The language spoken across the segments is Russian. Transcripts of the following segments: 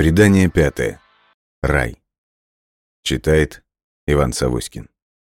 Предание 5. Рай. Читает Иван Савоськин.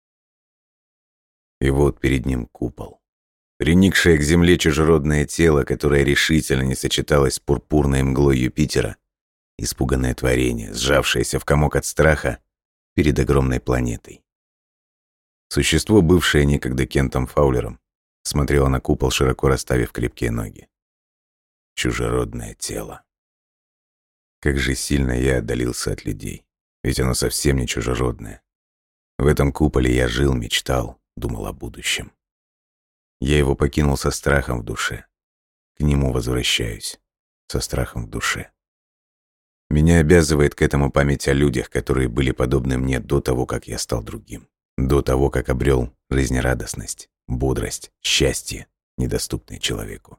И вот перед ним купол. Приникшее к земле чужеродное тело, которое решительно не сочеталось с пурпурной мглой Юпитера, испуганное творение, сжавшееся в комок от страха перед огромной планетой. Существо, бывшее некогда Кентом Фаулером, смотрело на купол, широко расставив крепкие ноги. Чужеродное тело. Как же сильно я отдалился от людей, ведь оно совсем не чужеродное. В этом куполе я жил, мечтал, думал о будущем. Я его покинул со страхом в душе. К нему возвращаюсь, со страхом в душе. Меня обязывает к этому память о людях, которые были подобны мне до того, как я стал другим. До того, как обрел жизнерадостность, бодрость, счастье, недоступное человеку.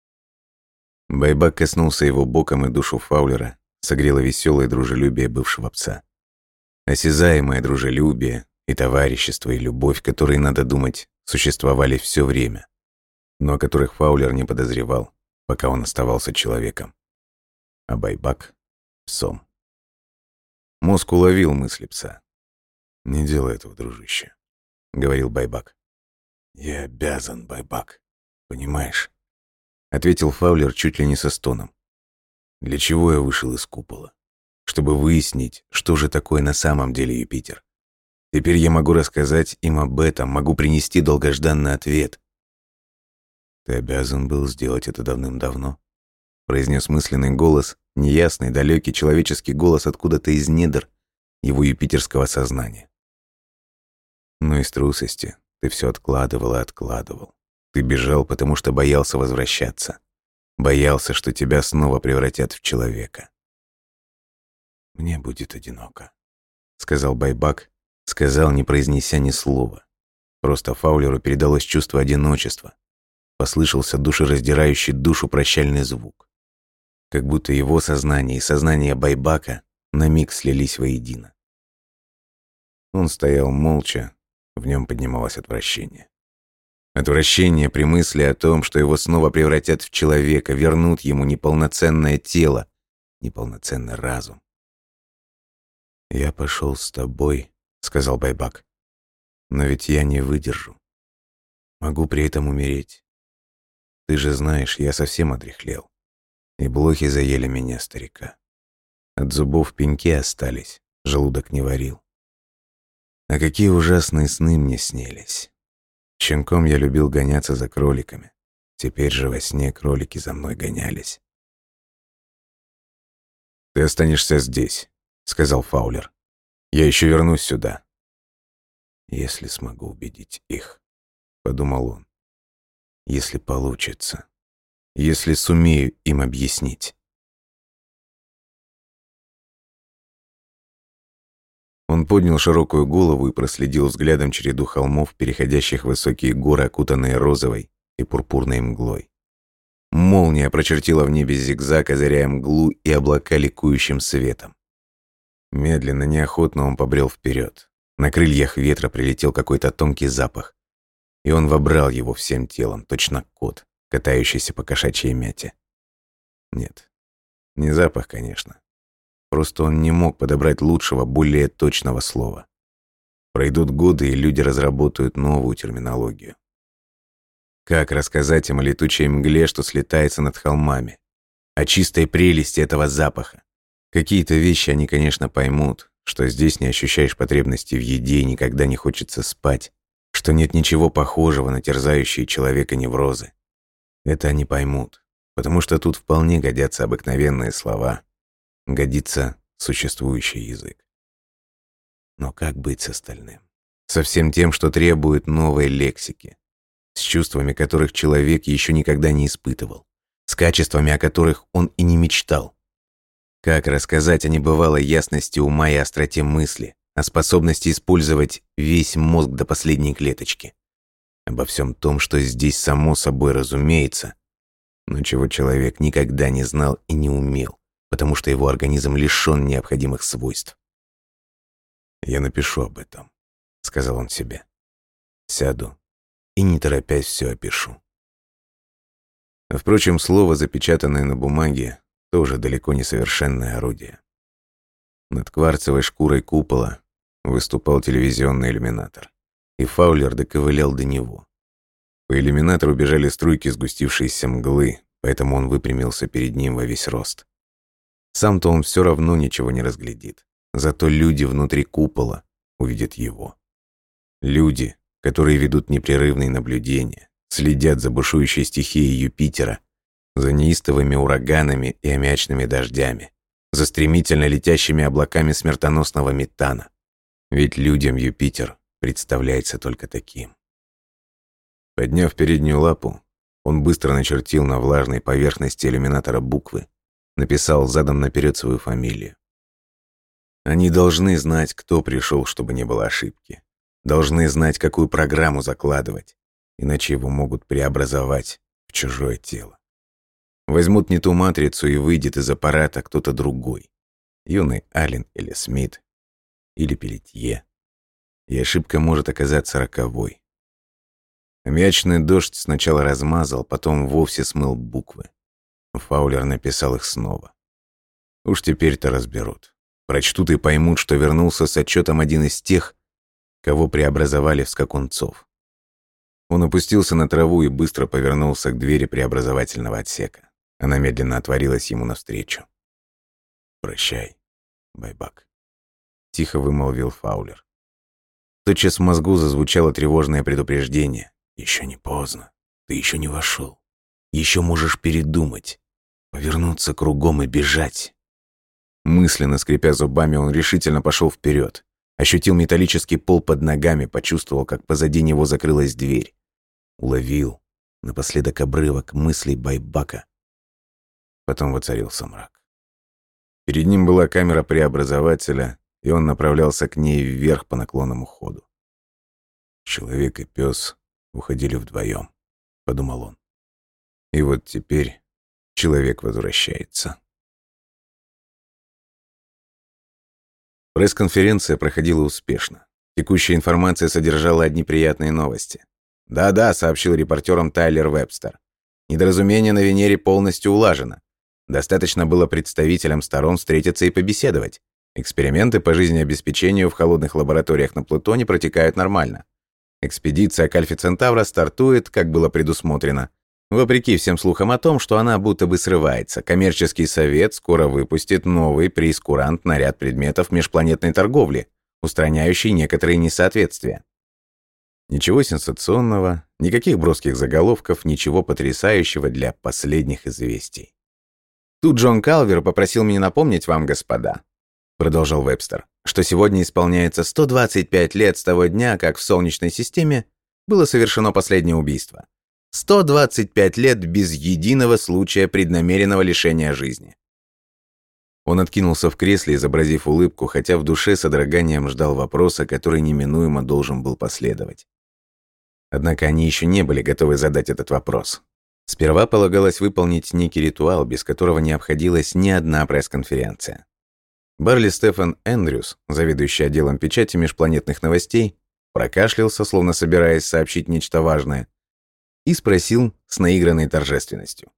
Байбак коснулся его боком, и душу Фаулера согрело веселое дружелюбие бывшего пса. Осязаемое дружелюбие и товарищество, и любовь, которые, надо думать, существовали все время, но о которых Фаулер не подозревал, пока он оставался человеком, а Байбак — псом. Мозг уловил мысли пса. «Не делай этого, дружище», — говорил Байбак. «Я обязан, Байбак, понимаешь?» — ответил Фаулер чуть ли не со стоном. «Для чего я вышел из купола? Чтобы выяснить, что же такое на самом деле Юпитер. Теперь я могу рассказать им об этом, могу принести долгожданный ответ». «Ты обязан был сделать это давным-давно», — произнес мысленный голос, неясный, далекий человеческий голос откуда-то из недр его юпитерского сознания. «Но из трусости ты все откладывал и откладывал. Ты бежал, потому что боялся возвращаться. Боялся, что тебя снова превратят в человека». «Мне будет одиноко», — сказал Байбак, сказал, не произнеся ни слова. Просто Фаулеру передалось чувство одиночества. Послышался душераздирающий душу прощальный звук. Как будто его сознание и сознание Байбака на миг слились воедино. Он стоял молча, в нем поднималось отвращение. Отвращение при мысли о том, что его снова превратят в человека, вернут ему неполноценное тело, неполноценный разум. «Я пошел с тобой», — сказал Байбак. «Но ведь я не выдержу. Могу при этом умереть. Ты же знаешь, я совсем одряхлел. И блохи заели меня, старика. От зубов пеньки остались, желудок не варил. А какие ужасные сны мне снились. Щенком я любил гоняться за кроликами. Теперь же во сне кролики за мной гонялись». «Ты останешься здесь», — сказал Фаулер. «Я еще вернусь сюда». «Если смогу убедить их», — подумал он. «Если получится. Если сумею им объяснить». Он поднял широкую голову и проследил взглядом череду холмов, переходящих в высокие горы, окутанные розовой и пурпурной мглой. Молния прочертила в небе зигзаг, озаряя мглу и облака ликующим светом. Медленно, неохотно он побрел вперед. На крыльях ветра прилетел какой-то тонкий запах, и он вобрал его всем телом, точно кот, катающийся по кошачьей мяте. Нет, не запах, конечно. Просто он не мог подобрать лучшего, более точного слова. Пройдут годы, и люди разработают новую терминологию. Как рассказать им о летучей мгле, что слетается над холмами? О чистой прелести этого запаха? Какие-то вещи они, конечно, поймут, что здесь не ощущаешь потребности в еде и никогда не хочется спать, что нет ничего похожего на терзающие человека неврозы. Это они поймут, потому что тут вполне годятся обыкновенные слова, годится существующий язык. Но как быть с остальным? Со всем тем, что требует новой лексики, с чувствами которых человек еще никогда не испытывал, с качествами, о которых он и не мечтал. Как рассказать о небывалой ясности ума и остроте мысли, о способности использовать весь мозг до последней клеточки, обо всем том, что здесь само собой разумеется, но чего человек никогда не знал и не умел, потому что его организм лишён необходимых свойств. «Я напишу об этом», — сказал он себе. «Сяду и, не торопясь, все опишу». Впрочем, слово, запечатанное на бумаге, тоже далеко не совершенное орудие. Над кварцевой шкурой купола выступал телевизионный иллюминатор, и Фаулер доковылял до него. По иллюминатору бежали струйки сгустившейся мглы, поэтому он выпрямился перед ним во весь рост. Сам-то он все равно ничего не разглядит, зато люди внутри купола увидят его. Люди, которые ведут непрерывные наблюдения, следят за бушующей стихией Юпитера, за неистовыми ураганами и аммиачными дождями, за стремительно летящими облаками смертоносного метана. Ведь людям Юпитер представляется только таким. Подняв переднюю лапу, он быстро начертил на влажной поверхности иллюминатора буквы, написал задом наперед свою фамилию. Они должны знать, кто пришел, чтобы не было ошибки. Должны знать, какую программу закладывать, иначе его могут преобразовать в чужое тело. Возьмут не ту матрицу, и выйдет из аппарата кто-то другой. Юный Аллен или Смит, или Пелетье. И ошибка может оказаться роковой. Аммиачный дождь сначала размазал, потом вовсе смыл буквы. Фаулер написал их снова. Уж теперь-то разберут. Прочтут и поймут, что вернулся с отчетом один из тех, кого преобразовали в скакунцов. Он опустился на траву и быстро повернулся к двери преобразовательного отсека. Она медленно отворилась ему навстречу. «Прощай, байбак», — тихо вымолвил Фаулер. Тотчас в мозгу зазвучало тревожное предупреждение. «Еще не поздно. Ты еще не вошел. Еще можешь передумать. Повернуться кругом и бежать». Мысленно скрипя зубами, он решительно пошел вперед. Ощутил металлический пол под ногами, почувствовал, как позади него закрылась дверь. Уловил напоследок обрывок мыслей байбака. Потом воцарился мрак. Перед ним была камера преобразователя, и он направлялся к ней вверх по наклонному ходу. Человек и пес уходили вдвоем, подумал он. И вот теперь человек возвращается. Пресс-конференция проходила успешно. Текущая информация содержала одни приятные новости. «Да-да», — сообщил репортерам Тайлер Вебстер. «Недоразумение на Венере полностью улажено. Достаточно было представителям сторон встретиться и побеседовать. Эксперименты по жизнеобеспечению в холодных лабораториях на Плутоне протекают нормально. Экспедиция к Альфе Центавра стартует, как было предусмотрено. Вопреки всем слухам о том, что она будто бы срывается, коммерческий совет скоро выпустит новый прейскурант на ряд предметов межпланетной торговли, устраняющий некоторые несоответствия. Ничего сенсационного, никаких броских заголовков, ничего потрясающего для последних известий. «Тут Джон Калвер попросил меня напомнить вам, господа», — продолжал Вебстер, «что сегодня исполняется 125 лет с того дня, как в Солнечной системе было совершено последнее убийство. 125 лет без единого случая преднамеренного лишения жизни». Он откинулся в кресле, изобразив улыбку, хотя в душе содроганием ждал вопроса, который неминуемо должен был последовать. Однако они еще не были готовы задать этот вопрос. Сперва полагалось выполнить некий ритуал, без которого не обходилась ни одна пресс-конференция. Барли Стефан Эндрюс, заведующий отделом печати межпланетных новостей, прокашлялся, словно собираясь сообщить нечто важное, и спросил с наигранной торжественностью.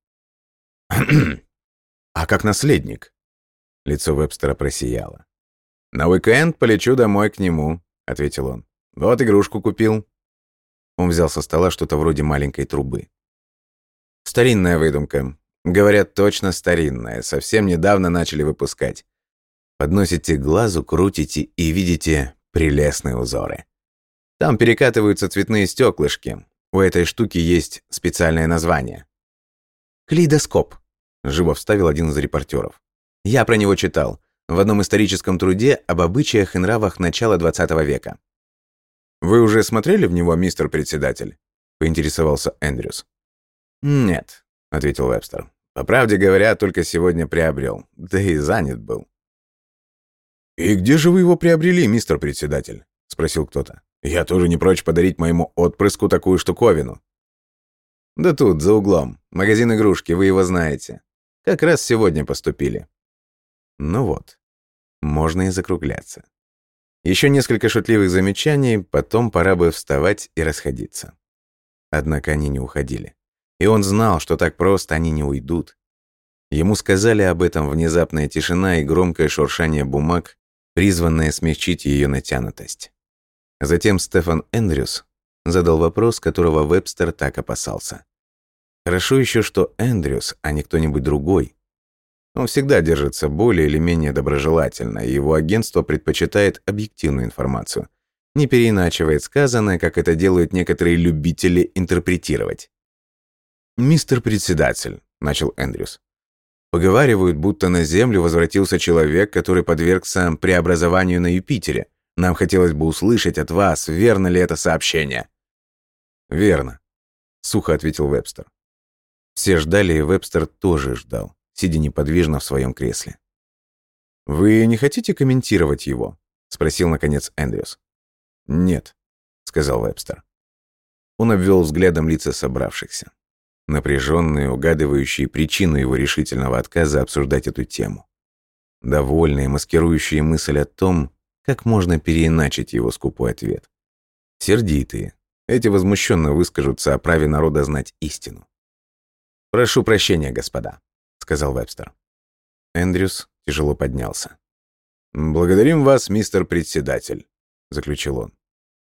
«А как наследник?» Лицо Вебстера просияло. «На уикенд полечу домой к нему», — ответил он. «Вот игрушку купил». Он взял со стола что-то вроде маленькой трубы. «Старинная выдумка. Говорят, точно старинная. Совсем недавно начали выпускать. Подносите к глазу, крутите и видите прелестные узоры. Там перекатываются цветные стеклышки. У этой штуки есть специальное название». «Калейдоскоп», — живо вставил один из репортеров. «Я про него читал в одном историческом труде об обычаях и нравах начала 20 века». «Вы уже смотрели в него, мистер председатель?» — поинтересовался Эндрюс. «Нет», — ответил Вебстер. «По правде говоря, только сегодня приобрел. Да и занят был». «И где же вы его приобрели, мистер председатель?» — спросил кто-то. «Я тоже не прочь подарить моему отпрыску такую штуковину». «Да тут, за углом. Магазин игрушки, вы его знаете. Как раз сегодня поступили». Ну вот, можно и закругляться. Еще несколько шутливых замечаний, потом пора бы вставать и расходиться. Однако они не уходили. И он знал, что так просто они не уйдут. Ему сказали об этом внезапная тишина и громкое шуршание бумаг, призванное смягчить ее натянутость. Затем Стефан Эндрюс задал вопрос, которого Вебстер так опасался. Хорошо еще, что Эндрюс, а не кто-нибудь другой. Он всегда держится более или менее доброжелательно, и его агентство предпочитает объективную информацию, не переиначивает сказанное, как это делают некоторые любители интерпретировать. «Мистер председатель», — начал Эндрюс, — «поговаривают, будто на Землю возвратился человек, который подвергся преобразованию на Юпитере. Нам хотелось бы услышать от вас, верно ли это сообщение». «Верно», — сухо ответил Вебстер. Все ждали, и Вебстер тоже ждал, сидя неподвижно в своем кресле. «Вы не хотите комментировать его?» — спросил, наконец, Эндрюс. «Нет», — сказал Вебстер. Он обвел взглядом лица собравшихся, напряженные, угадывающие причину его решительного отказа обсуждать эту тему, довольные, маскирующие мысль о том, как можно переиначить его скупой ответ. Сердитые, эти возмущенно выскажутся о праве народа знать истину. «Прошу прощения, господа», — сказал Вебстер. Эндрюс тяжело поднялся. «Благодарим вас, мистер председатель», — заключил он.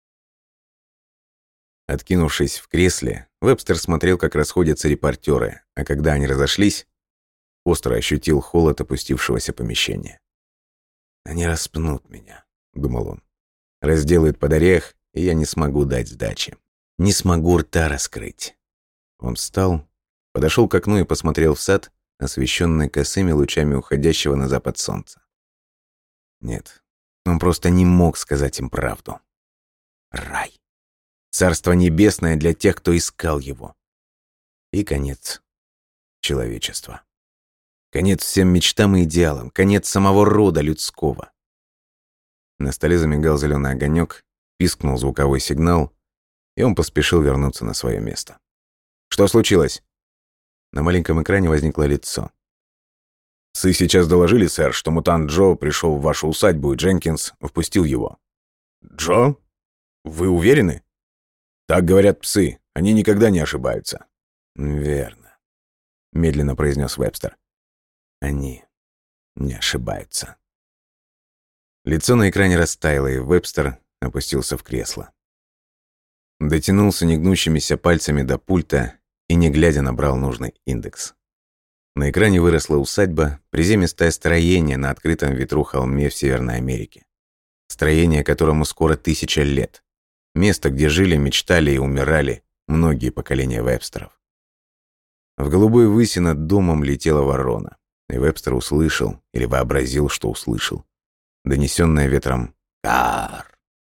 Откинувшись в кресле, Вебстер смотрел, как расходятся репортеры, а когда они разошлись, остро ощутил холод опустившегося помещения. «Они распнут меня», — думал он. «Разделают под орех, и я не смогу дать сдачи. Не смогу рта раскрыть». Он встал, подошел к окну и посмотрел в сад, освещенный косыми лучами уходящего на запад солнца. Нет, он просто не мог сказать им правду. Рай. Царство небесное для тех, кто искал его. И конец человечества. Конец всем мечтам и идеалам, конец самого рода людского. На столе замигал зеленый огонек, пискнул звуковой сигнал, и он поспешил вернуться на свое место. «Что случилось?» На маленьком экране возникло лицо. «Псы сейчас доложили, сэр, что мутант Джо пришел в вашу усадьбу, и Дженкинс впустил его». «Джо? Вы уверены?» «Так говорят псы. Они никогда не ошибаются». «Верно», — медленно произнес Вебстер. «Они не ошибаются». Лицо на экране растаяло, и Вебстер опустился в кресло. Дотянулся негнущимися пальцами до пульта и, не глядя, набрал нужный индекс. На экране выросла усадьба, приземистое строение на открытом ветру холме в Северной Америке. Строение, которому скоро 1000 лет. Место, где жили, мечтали и умирали многие поколения Вебстеров. В голубой выси над домом летела ворона, и Вебстер услышал, или вообразил, что услышал, донесенное ветром «Кар».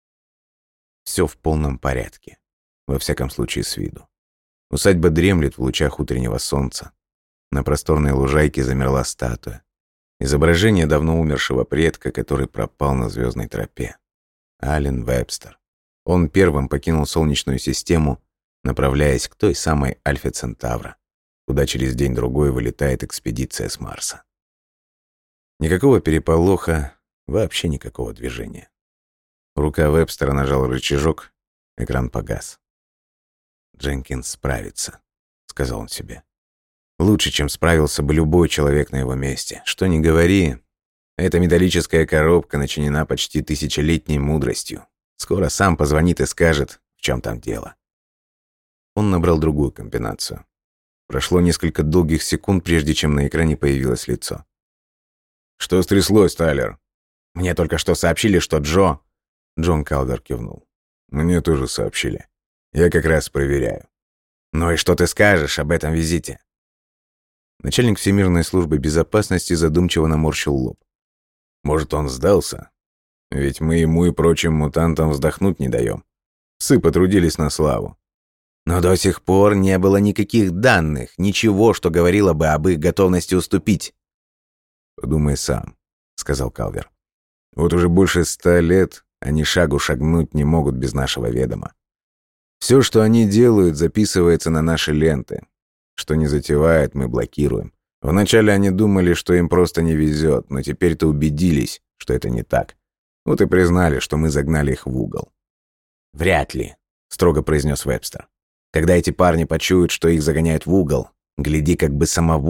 Все в полном порядке, во всяком случае с виду. Усадьба дремлет в лучах утреннего солнца. На просторной лужайке замерла статуя. Изображение давно умершего предка, который пропал на звездной тропе. Аллен Вебстер. Он первым покинул Солнечную систему, направляясь к той самой Альфе Центавра, куда через день-другой вылетает экспедиция с Марса. Никакого переполоха, вообще никакого движения. Рука Вебстера нажала рычажок, экран погас. «Дженкинс справится», — сказал он себе. «Лучше, чем справился бы любой человек на его месте. Что ни говори, эта металлическая коробка начинена почти 1000-летней мудростью. Скоро сам позвонит и скажет, в чем там дело». Он набрал другую комбинацию. Прошло несколько долгих секунд, прежде чем на экране появилось лицо. «Что стряслось, Тайлер?» «Мне только что сообщили, что Джо...» Джон Калвер кивнул. «Мне тоже сообщили. Я как раз проверяю». «Ну и что ты скажешь об этом визите?» Начальник Всемирной службы безопасности задумчиво наморщил лоб. «Может, он сдался? Ведь мы ему и прочим мутантам вздохнуть не даем. Псы потрудились на славу». «Но до сих пор не было никаких данных, ничего, что говорило бы об их готовности уступить». «Подумай сам», — сказал Калвер. «Вот уже больше 100 лет они шагу шагнуть не могут без нашего ведома. Все, что они делают, записывается на наши ленты. Что не затевает, мы блокируем. Вначале они думали, что им просто не везет, но теперь-то убедились, что это не так. Вот и признали, что мы загнали их в угол». «Вряд ли», — строго произнес Вебстер. «Когда эти парни почуют, что их загоняют в угол, гляди, как бы самого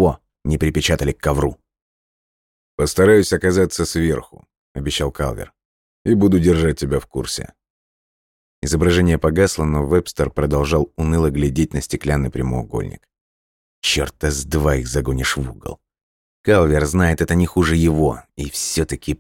не припечатали к ковру. «Постараюсь оказаться сверху», — обещал Калвер. «И буду держать тебя в курсе». Изображение погасло, но Вебстер продолжал уныло глядеть на стеклянный прямоугольник. «Чёрта с два их загонишь в угол. Калвер знает это не хуже его, и все-таки...»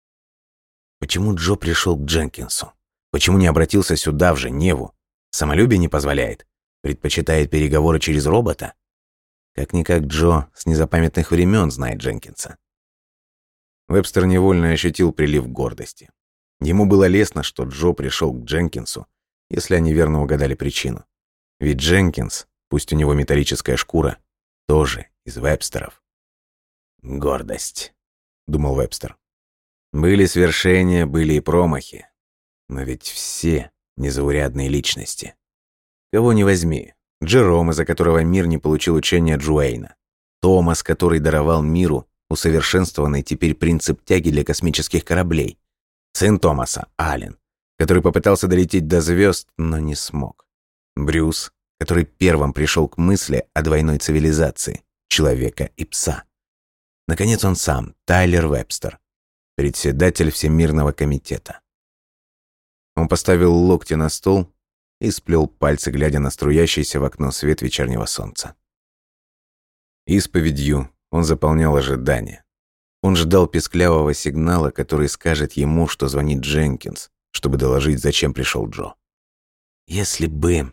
Почему Джо пришел к Дженкинсу? Почему не обратился сюда, в Женеву? Самолюбие не позволяет? Предпочитает переговоры через робота? Как-никак Джо с незапамятных времен знает Дженкинса. Вебстер невольно ощутил прилив гордости. Ему было лестно, что Джо пришел к Дженкинсу, если они верно угадали причину. Ведь Дженкинс, пусть у него металлическая шкура, тоже из Вебстеров. «Гордость», — думал Вебстер. Были свершения, были и промахи. Но ведь все незаурядные личности. Кого ни возьми. Джерома, за которого мир не получил учения Джуэйна. Томас, который даровал миру усовершенствованный теперь принцип тяги для космических кораблей. Сын Томаса, Аллен, который попытался долететь до звезд, но не смог. Брюс, который первым пришел к мысли о двойной цивилизации человека и пса. Наконец он сам, Тайлер Вебстер, председатель Всемирного комитета. Он поставил локти на стол и сплел пальцы, глядя на струящийся в окно свет вечернего солнца. Исповедью он заполнял ожидания. Он ждал песклявого сигнала, который скажет ему, что звонит Дженкинс, чтобы доложить, зачем пришел Джо. Если бы,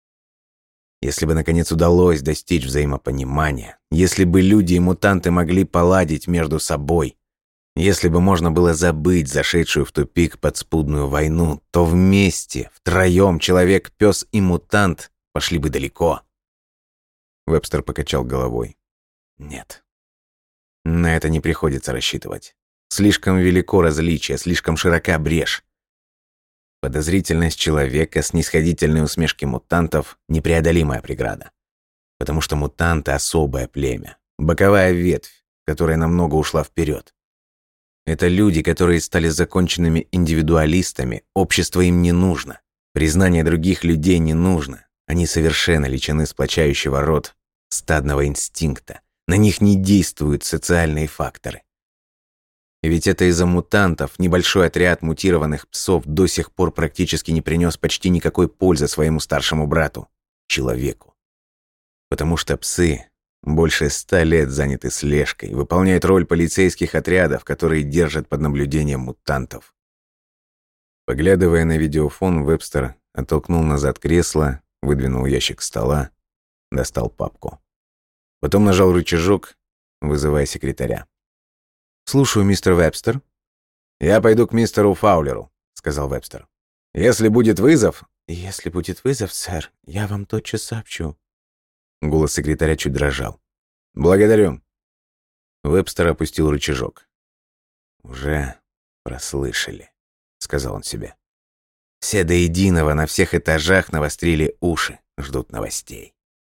наконец, удалось достичь взаимопонимания, если бы люди и мутанты могли поладить между собой, если бы можно было забыть зашедшую в тупик подспудную войну, то вместе, втроем, человек, пес и мутант пошли бы далеко. Вебстер покачал головой. Нет. На это не приходится рассчитывать. Слишком велико различие, слишком широка брешь. Подозрительность человека, снисходительные усмешки мутантов — непреодолимая преграда. Потому что мутанты — особое племя, боковая ветвь, которая намного ушла вперед. Это люди, которые стали законченными индивидуалистами, общество им не нужно, признание других людей не нужно, они совершенно лишены сплочающего род стадного инстинкта. На них не действуют социальные факторы. И ведь это из-за мутантов небольшой отряд мутированных псов до сих пор практически не принес почти никакой пользы своему старшему брату, человеку. Потому что псы больше 100 лет заняты слежкой, выполняют роль полицейских отрядов, которые держат под наблюдением мутантов. Поглядывая на видеофон, Вебстер оттолкнул назад кресло, выдвинул ящик стола, достал папку. Потом нажал рычажок, вызывая секретаря. «Слушаю, мистер Вебстер». «Я пойду к мистеру Фаулеру», — сказал Вебстер. «Если будет вызов...» «Если будет вызов, сэр, я вам тотчас сообщу». Голос секретаря чуть дрожал. «Благодарю». Вебстер опустил рычажок. «Уже прослышали», — сказал он себе. «Все до единого на всех этажах навострили уши, ждут новостей».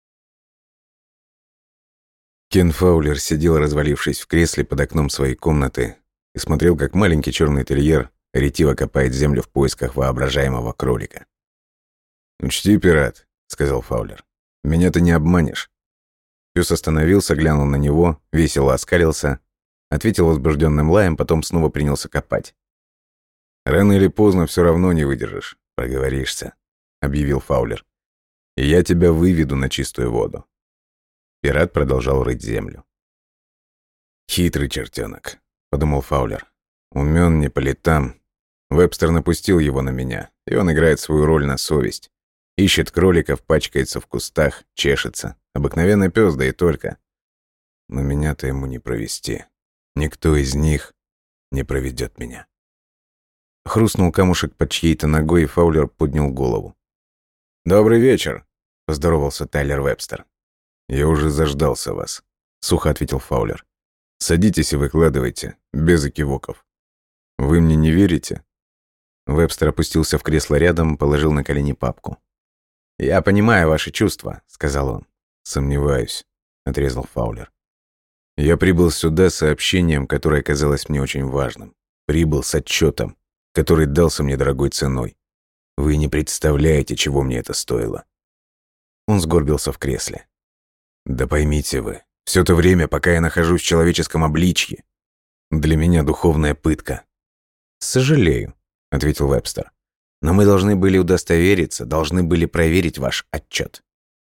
Кен Фаулер сидел, развалившись в кресле под окном своей комнаты, и смотрел, как маленький черный терьер ретиво копает землю в поисках воображаемого кролика. «Учти, пират», — сказал Фаулер, — «меня ты не обманешь». Пёс остановился, глянул на него, весело оскалился, ответил возбужденным лаем, потом снова принялся копать. «Рано или поздно все равно не выдержишь, проговоришься», — объявил Фаулер. «И я тебя выведу на чистую воду». Пират продолжал рыть землю. «Хитрый чертенок», — подумал Фаулер. «Умён не по летам. Вебстер напустил его на меня, и он играет свою роль на совесть. Ищет кроликов, пачкается в кустах, чешется. Обыкновенный пёс, да и только. Но меня-то ему не провести. Никто из них не проведет меня». Хрустнул камушек под чьей-то ногой, и Фаулер поднял голову. «Добрый вечер», — поздоровался Тайлер Вебстер. «Я уже заждался вас», — сухо ответил Фаулер. «Садитесь и выкладывайте, без экивоков. Вы мне не верите?» Вебстер опустился в кресло рядом, положил на колени папку. «Я понимаю ваши чувства», — сказал он. «Сомневаюсь», — отрезал Фаулер. «Я прибыл сюда с сообщением, которое казалось мне очень важным. Прибыл с отчетом, который дался мне дорогой ценой. Вы не представляете, чего мне это стоило». Он сгорбился в кресле. «Да поймите вы, Все то время, пока я нахожусь в человеческом обличье, для меня духовная пытка». «Сожалею», — ответил Вебстер. «Но мы должны были удостовериться, должны были проверить ваш отчет».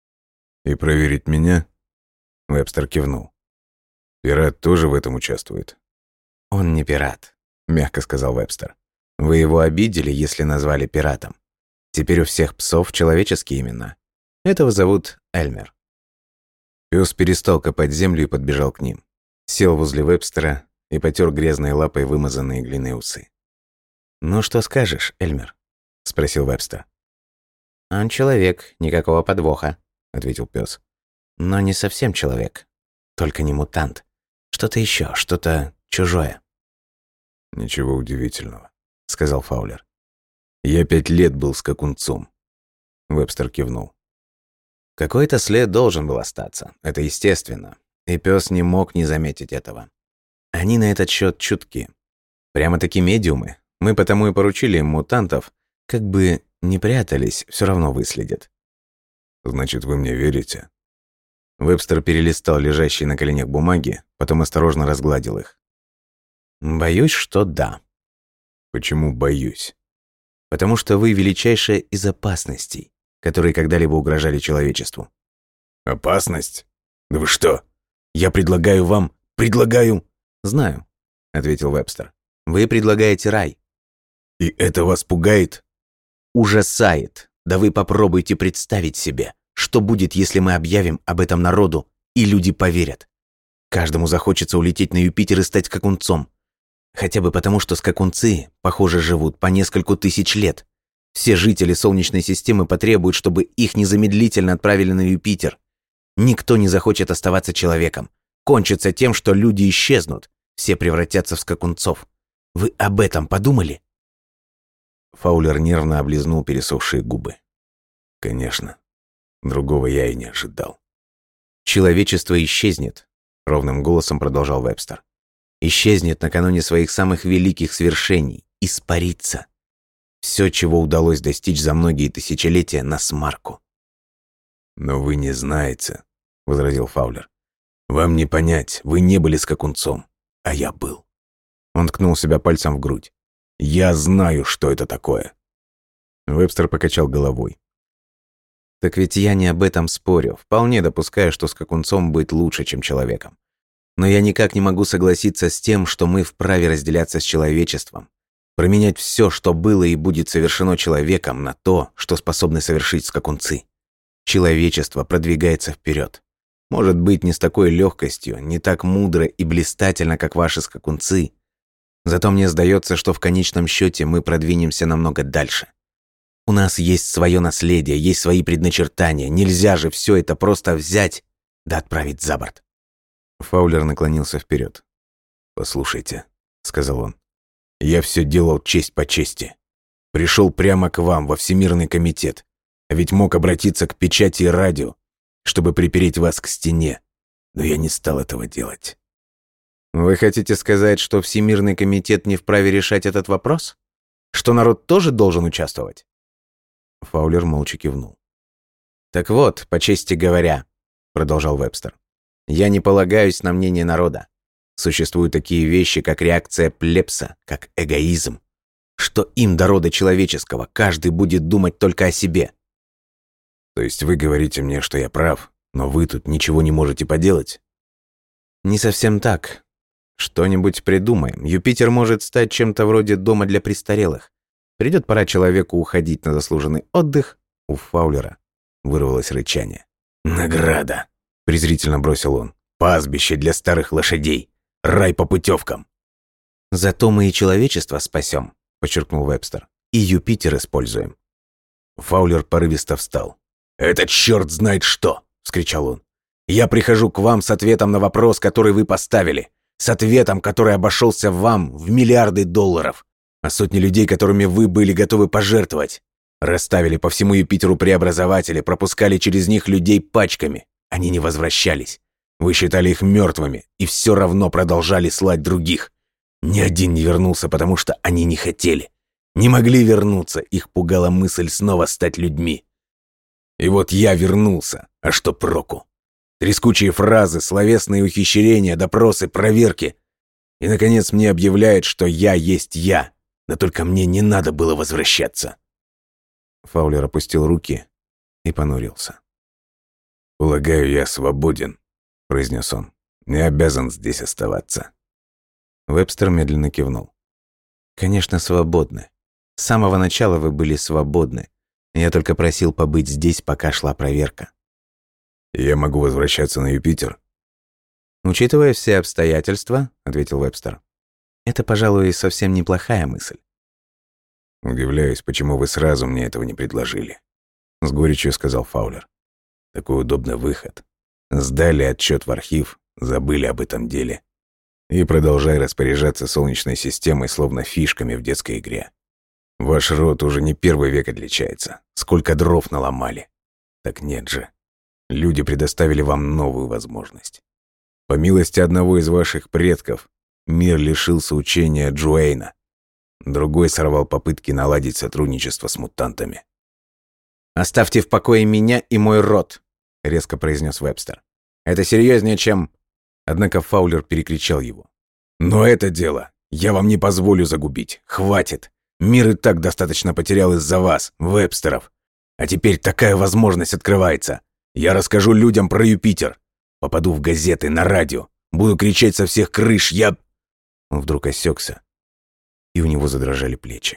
«И проверить меня?» Вебстер кивнул. «Пират тоже в этом участвует?» «Он не пират», — мягко сказал Вебстер. «Вы его обидели, если назвали пиратом. Теперь у всех псов человеческие имена. Этого зовут Эльмер». Пес перестал копать землю и подбежал к ним. Сел возле Вебстера и потер грязной лапой вымазанные глиной усы. «Ну что скажешь, Эльмер?» — спросил Вебстер. «Он человек, никакого подвоха», — ответил пес. «Но не совсем человек. Только не мутант. Что-то еще, что-то чужое». «Ничего удивительного», — сказал Фаулер. «Я 5 лет был скакунцом». Вебстер кивнул. Какой-то след должен был остаться, это естественно, и пес не мог не заметить этого. Они на этот счет чутки. Прямо-таки медиумы. Мы потому и поручили им мутантов, как бы не прятались, все равно выследят. «Значит, вы мне верите?» Вебстер перелистал лежащие на коленях бумаги, потом осторожно разгладил их. «Боюсь, что да». «Почему боюсь?» «Потому что вы величайшая из опасностей, которые когда-либо угрожали человечеству». «Опасность? Да вы что? Я предлагаю вам... Предлагаю...» «Знаю», — ответил Вебстер. «Вы предлагаете рай». «И это вас пугает?» «Ужасает. Да вы попробуйте представить себе, что будет, если мы объявим об этом народу, и люди поверят. Каждому захочется улететь на Юпитер и стать скакунцом. Хотя бы потому, что скакунцы, похоже, живут по нескольку тысяч лет. Все жители Солнечной системы потребуют, чтобы их незамедлительно отправили на Юпитер. Никто не захочет оставаться человеком. Кончится тем, что люди исчезнут. Все превратятся в скакунцов. Вы об этом подумали?» Фаулер нервно облизнул пересохшие губы. «Конечно. Другого я и не ожидал». «Человечество исчезнет», — ровным голосом продолжал Вебстер. «Исчезнет накануне своих самых великих свершений. Испарится. Все, чего удалось достичь за многие тысячелетия, насмарку». «Но вы не знаете», — возразил Фаулер. «Вам не понять, вы не были скакунцом, а я был». Он ткнул себя пальцем в грудь. «Я знаю, что это такое». Вебстер покачал головой. «Так ведь я не об этом спорю. Вполне допускаю, что скакунцом быть лучше, чем человеком. Но я никак не могу согласиться с тем, что мы вправе разделяться с человечеством. Променять все, что было и будет совершено человеком, на то, что способны совершить скакунцы. Человечество продвигается вперед. Может быть, не с такой легкостью, не так мудро и блистательно, как ваши скакунцы. Зато мне сдается, что в конечном счете мы продвинемся намного дальше. У нас есть свое наследие, есть свои предначертания. Нельзя же все это просто взять да отправить за борт». Фаулер наклонился вперед. «Послушайте», — сказал он, — «я все делал честь по чести. Пришел прямо к вам, во Всемирный комитет. А ведь мог обратиться к печати и радио, чтобы припереть вас к стене. Но я не стал этого делать». «Вы хотите сказать, что Всемирный комитет не вправе решать этот вопрос? Что народ тоже должен участвовать?» Фаулер молча кивнул. «Так вот, по чести говоря», — продолжал Вебстер, — «я не полагаюсь на мнение народа. Существуют такие вещи, как реакция плебса, как эгоизм. Что им до рода человеческого, каждый будет думать только о себе». «То есть вы говорите мне, что я прав, но вы тут ничего не можете поделать?» «Не совсем так. Что-нибудь придумаем. Юпитер может стать чем-то вроде дома для престарелых. Придет пора человеку уходить на заслуженный отдых». У Фаулера вырвалось рычание. «Награда!» — презрительно бросил он. «Пастбище для старых лошадей. Рай по путевкам». «Зато мы и человечество спасем», — подчеркнул Вебстер. «И Юпитер используем». Фаулер порывисто встал. «Это черт знает что!» — вскричал он. «Я прихожу к вам с ответом на вопрос, который вы поставили. С ответом, который обошелся вам в миллиарды долларов. А сотни людей, которыми вы были готовы пожертвовать. Расставили по всему Юпитеру преобразователи, пропускали через них людей пачками. Они не возвращались. Вы считали их мертвыми и все равно продолжали слать других. Ни один не вернулся, потому что они не хотели. Не могли вернуться, их пугала мысль снова стать людьми. И вот я вернулся, а что проку? Трескучие фразы, словесные ухищрения, допросы, проверки. И, наконец, мне объявляют, что я есть я. Да только мне не надо было возвращаться. Фаулер опустил руки и понурился. «Полагаю, я свободен», — произнес он. «Не обязан здесь оставаться». Вебстер медленно кивнул. «Конечно, свободны. С самого начала вы были свободны. Я только просил побыть здесь, пока шла проверка». «Я могу возвращаться на Юпитер?» «Учитывая все обстоятельства», — ответил Вебстер, «это, пожалуй, совсем неплохая мысль». «Удивляюсь, почему вы сразу мне этого не предложили», — с горечью сказал Фаулер. «Такой удобный выход. Сдали отчет в архив, забыли об этом деле. И продолжай распоряжаться Солнечной системой, словно фишками в детской игре. Ваш род уже не первый век отличается. Сколько дров наломали. Так нет же. Люди предоставили вам новую возможность. По милости одного из ваших предков, мир лишился учения Джуэйна. Другой сорвал попытки наладить сотрудничество с мутантами. «Оставьте в покое меня и мой род», — резко произнес Вебстер. «Это серьезнее, чем...» Однако Фаулер перекричал его. «Но это дело я вам не позволю загубить. Хватит. Мир и так достаточно потерял из-за вас, Вебстеров. А теперь такая возможность открывается. Я расскажу людям про Юпитер. Попаду в газеты, на радио. Буду кричать со всех крыш. Он вдруг осекся, и у него задрожали плечи.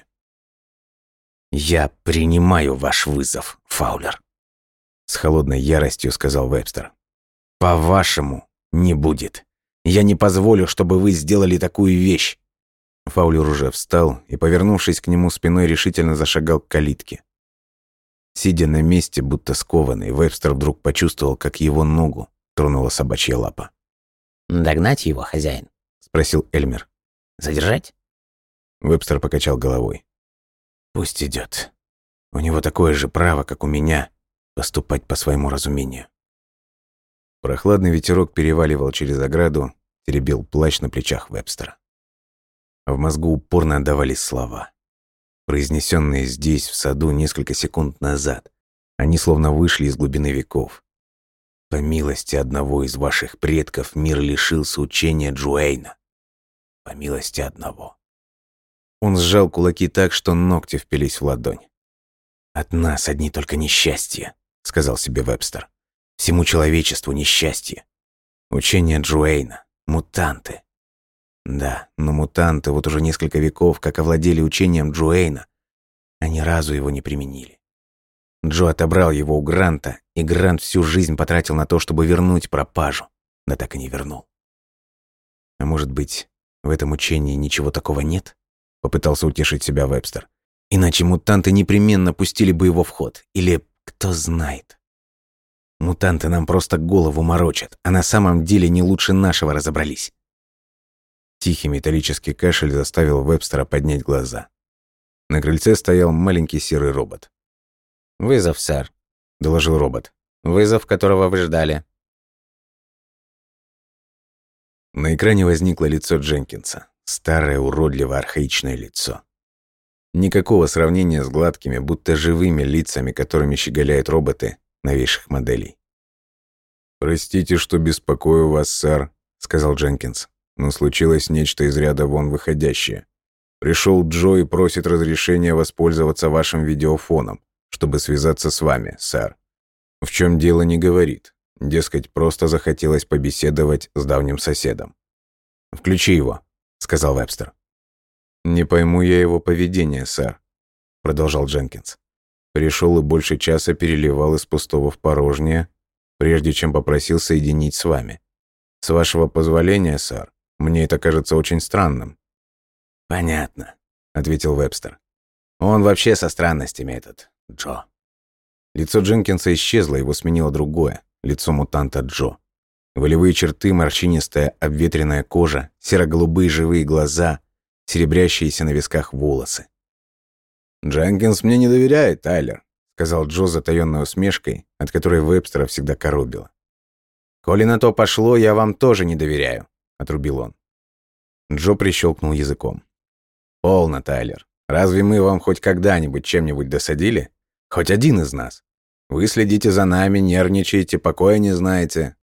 «Я принимаю ваш вызов, Фаулер», — с холодной яростью сказал Вебстер. «По-вашему не будет. Я не позволю, чтобы вы сделали такую вещь». Фаулер уже встал и, повернувшись к нему спиной, решительно зашагал к калитке. Сидя на месте, будто скованный, Вебстер вдруг почувствовал, как его ногу тронула собачья лапа. «Догнать его, хозяин?» — спросил Эльмер. «Задержать?» Вебстер покачал головой. «Пусть идет. У него такое же право, как у меня, поступать по своему разумению». Прохладный ветерок переваливал через ограду, теребил плащ на плечах Вебстера. В мозгу упорно отдавались слова, произнесенные здесь, в саду, несколько секунд назад. Они словно вышли из глубины веков. По милости одного из ваших предков мир лишился учения Джуэйна. По милости одного. Он сжал кулаки так, что ногти впились в ладонь. «От нас одни только несчастья», — сказал себе Вебстер. «Всему человечеству несчастье. Учение Джуэйна. Мутанты. Да, но мутанты вот уже несколько веков как овладели учением Джуэйна, а ни разу его не применили. Джо отобрал его у Гранта, и Грант всю жизнь потратил на то, чтобы вернуть пропажу, да так и не вернул. А может быть, в этом учении ничего такого нет?» — попытался утешить себя Вебстер. «Иначе мутанты непременно пустили бы его в ход. Или кто знает. Мутанты нам просто голову морочат, а на самом деле не лучше нашего разобрались». Тихий металлический кашель заставил Вебстера поднять глаза. На крыльце стоял маленький серый робот. «Вызов, сэр», — доложил робот. «Вызов, которого вы ждали». На экране возникло лицо Дженкинса. Старое, уродливое, архаичное лицо. Никакого сравнения с гладкими, будто живыми лицами, которыми щеголяют роботы новейших моделей. «Простите, что беспокою вас, сэр», — сказал Дженкинс. «Но случилось нечто из ряда вон выходящее. Пришел Джо и просит разрешения воспользоваться вашим видеофоном, чтобы связаться с вами, сэр. В чем дело, не говорит. Дескать, просто захотелось побеседовать с давним соседом». «Включи его», — сказал Вебстер. «Не пойму я его поведение, сэр», — продолжал Дженкинс. «Пришел и больше часа переливал из пустого в порожнее, прежде чем попросил соединить с вами. С вашего позволения, сэр, мне это кажется очень странным». «Понятно», — ответил Вебстер. «Он вообще со странностями, этот Джо». Лицо Дженкинса исчезло, его сменило другое, лицо мутанта Джо. Волевые черты, морщинистая обветренная кожа, серо-голубые живые глаза, серебрящиеся на висках волосы. «Дженкинс мне не доверяет, Тайлер», — сказал Джо с затаённой усмешкой, от которой Вебстера всегда коробило. «Коли на то пошло, я вам тоже не доверяю», — отрубил он. Джо прищелкнул языком. «Полно, Тайлер. Разве мы вам хоть когда-нибудь чем-нибудь досадили? Хоть один из нас. Вы следите за нами, нервничаете, покоя не знаете.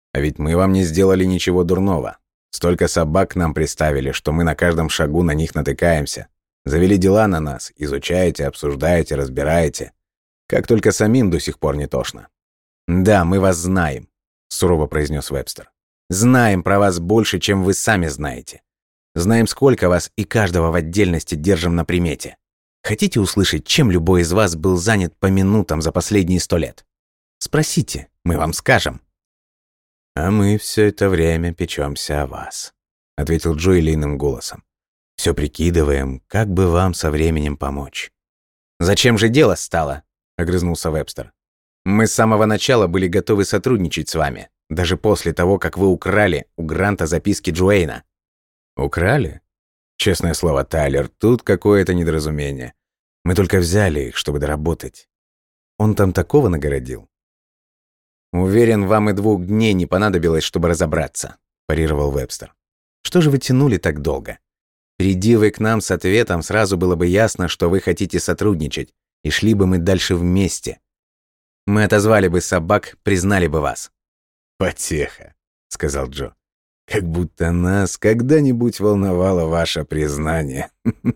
А ведь мы вам не сделали ничего дурного. Столько собак к нам приставили, что мы на каждом шагу на них натыкаемся. Завели дела на нас, изучаете, обсуждаете, разбираете. Как только самим до сих пор не тошно. «Да, мы вас знаем», — сурово произнес Вебстер. «Знаем про вас больше, чем вы сами знаете. Знаем, сколько вас и каждого в отдельности держим на примете. Хотите услышать, чем любой из вас был занят по минутам за последние 100 лет? Спросите, мы вам скажем». «А мы все это время печемся о вас», — ответил Джо елейным голосом. «Все прикидываем, как бы вам со временем помочь». «Зачем же дело стало?» — огрызнулся Вебстер. «Мы с самого начала были готовы сотрудничать с вами, даже после того, как вы украли у Гранта записки Джуэйна». «Украли? Честное слово, Тайлер, тут какое-то недоразумение. Мы только взяли их, чтобы доработать. Он там такого нагородил». «Уверен, вам и 2 дней не понадобилось, чтобы разобраться», – парировал Вебстер. «Что же вы тянули так долго? Приди вы к нам с ответом, сразу было бы ясно, что вы хотите сотрудничать, и шли бы мы дальше вместе. Мы отозвали бы собак, признали бы вас». «Потеха», – сказал Джо. «Как будто нас когда-нибудь волновало ваше признание».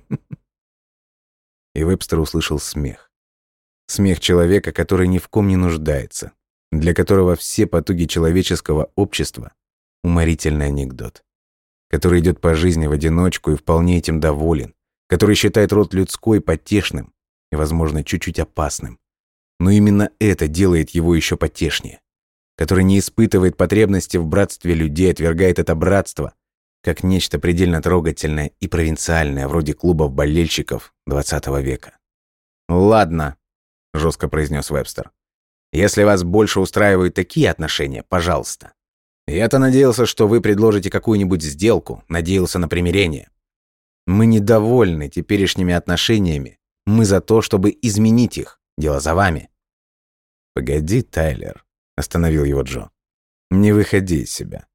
И Вебстер услышал смех. Смех человека, который ни в ком не нуждается, для которого все потуги человеческого общества – уморительный анекдот, который идет по жизни в одиночку и вполне этим доволен, который считает род людской потешным и, возможно, чуть-чуть опасным. Но именно это делает его еще потешнее, который не испытывает потребности в братстве людей, отвергает это братство как нечто предельно трогательное и провинциальное, вроде клубов болельщиков XX века. «Ладно», – жестко произнес Вебстер. «Если вас больше устраивают такие отношения, пожалуйста. Я-то надеялся, что вы предложите какую-нибудь сделку, надеялся на примирение. Мы недовольны теперешними отношениями. Мы за то, чтобы изменить их. Дело за вами». «Погоди, Тайлер», — остановил его Джо. «Не выходи из себя.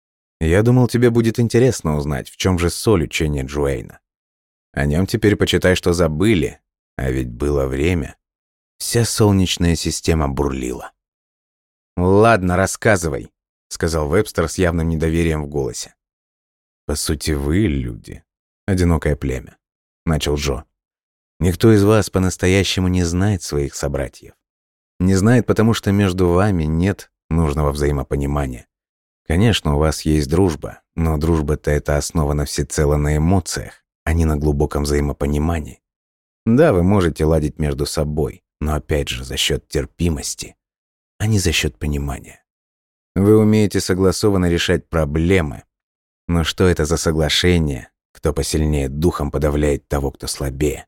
Я думал, тебе будет интересно узнать, в чем же соль учения Джуэйна. О нем теперь почитай, что забыли, а ведь было время. Вся солнечная система бурлила». «Ладно, рассказывай», — сказал Вебстер с явным недоверием в голосе. «По сути, вы люди. Одинокое племя», — начал Джо. «Никто из вас по-настоящему не знает своих собратьев. Не знает, потому что между вами нет нужного взаимопонимания. Конечно, у вас есть дружба, но дружба-то это основана всецело на эмоциях, а не на глубоком взаимопонимании. Да, вы можете ладить между собой, но опять же за счет терпимости, а не за счет понимания. Вы умеете согласованно решать проблемы, но что это за соглашение? Кто посильнее духом подавляет того, кто слабее.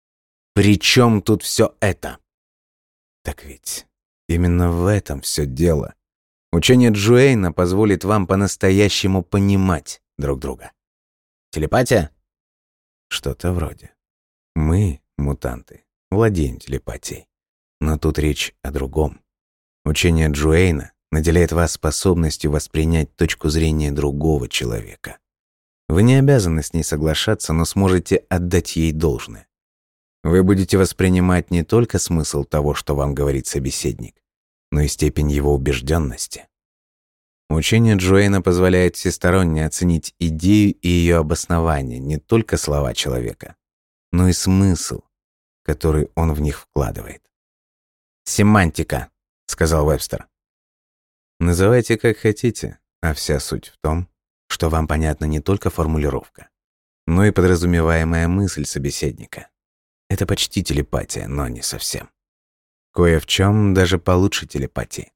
При чем тут все это? Так ведь именно в этом все дело. Учение Джуэйна позволит вам по-настоящему понимать друг друга. Телепатия? Что-то вроде. Мы, мутанты, владеем телепатией. Но тут речь о другом. Учение Джуэйна наделяет вас способностью воспринять точку зрения другого человека. Вы не обязаны с ней соглашаться, но сможете отдать ей должное. Вы будете воспринимать не только смысл того, что вам говорит собеседник, но и степень его убежденности. Учение Джуэйна позволяет всесторонне оценить идею и ее обоснование, не только слова человека, но и смысл, который он в них вкладывает. «Семантика», — сказал Вебстер. «Называйте как хотите, а вся суть в том, что вам понятна не только формулировка, но и подразумеваемая мысль собеседника. Это почти телепатия, но не совсем. Кое в чем даже получше телепатии.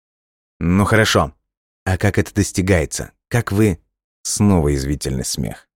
Ну хорошо. А как это достигается? Как вы...» Снова язвительный смех.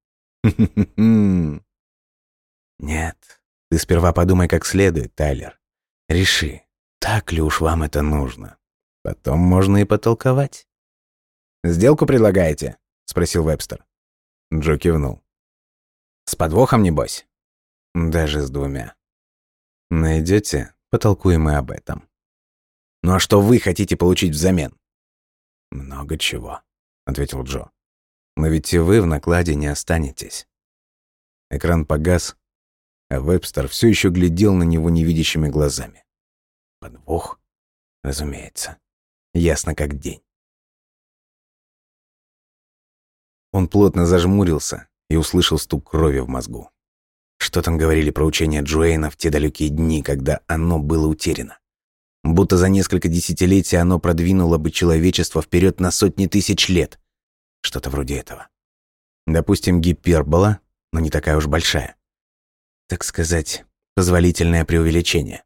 «Нет, ты сперва подумай как следует, Тайлер. Реши, так ли уж вам это нужно. Потом можно и потолковать». «Сделку предлагаете?» — спросил Вебстер. Джо кивнул. «С подвохом, небось?» «Даже с 2. Найдете, потолкуем и об этом». «Ну а что вы хотите получить взамен?» «Много чего», — ответил Джо. «Но ведь и вы в накладе не останетесь». Экран погас, а Вебстер все еще глядел на него невидящими глазами. Подвох? Разумеется. Ясно как день. Он плотно зажмурился и услышал стук крови в мозгу. Что там говорили про учение Джуэйна в те далекие дни, когда оно было утеряно? Будто за несколько десятилетий оно продвинуло бы человечество вперед на сотни тысяч лет. Что-то вроде этого. Допустим, гипербола, но не такая уж большая. Так сказать, позволительное преувеличение.